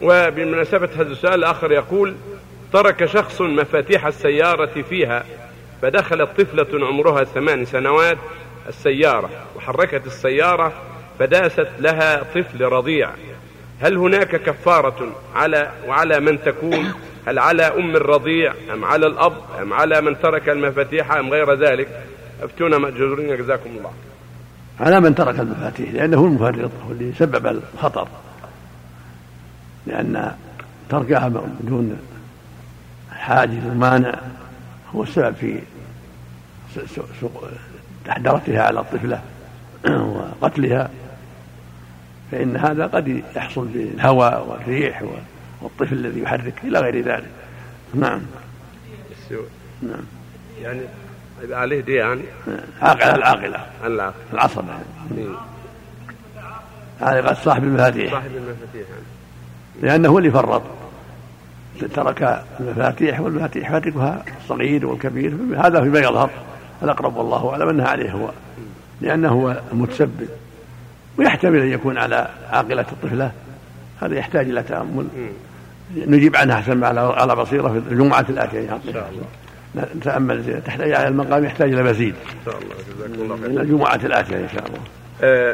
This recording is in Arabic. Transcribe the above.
وبمناسبة هذا السؤال الآخر يقول: ترك شخص مفاتيح السيارة فيها، فدخلت طفلة عمرها 8 سنوات السيارة وحركت السيارة فداست لها طفل رضيع، هل هناك كفارة وعلى من تكون؟ هل على أم الرضيع أم على الأب أم على من ترك المفاتيح أم غير ذلك؟ أفتونا مأجورين جزاكم الله. على من ترك المفاتيح، لأنه المفرط واللي سبب الخطر، لأن تركها بدون حاجز ومانع هو السبب في تحدرتها على الطفلة وقتلها، فإن هذا قد يحصل بالهواء والريح والطفل الذي يحرك إلى غير ذلك. نعم. نعم. يعني يبقى عليه دي يعني العاقلة العصر هذا صاحب المفاتيح يعني. لأنه هو اللي فرط، ترك المفاتيح، والمفاتيح يحركها الصغير والكبير، هذا فيما يظهر الأقرب والله أعلم أنها عليه هو، لأنه هو المتسبب، ويحتمل أن يكون على عاقلة الطفلة، هذا يحتاج إلى تأمل. نجيب عنها أحسن على بصيرة في الجمعة الآتية إن شاء الله. نتأمل، تحتاج على المقام، يحتاج إلى مزيد إن شاء الله. جزاكم الله خير. الجمعة الآتية إن شاء الله.